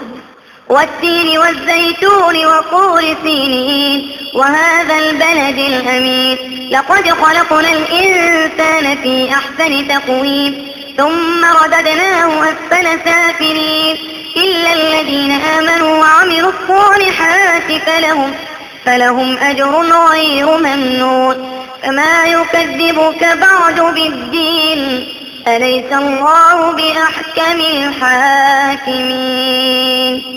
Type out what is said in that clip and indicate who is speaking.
Speaker 1: والتين والزيتون وطور سينين وهذا البلد الأمين لقد خلقنا الإنسان في أحسن تقويم ثم رددناه أسفل سافلين إلا الذين آمنوا وعملوا الصالحات فلهم أجر غير ممنون فما يكذبك بعد بالدين أليس الله بأحكم الحاكمين.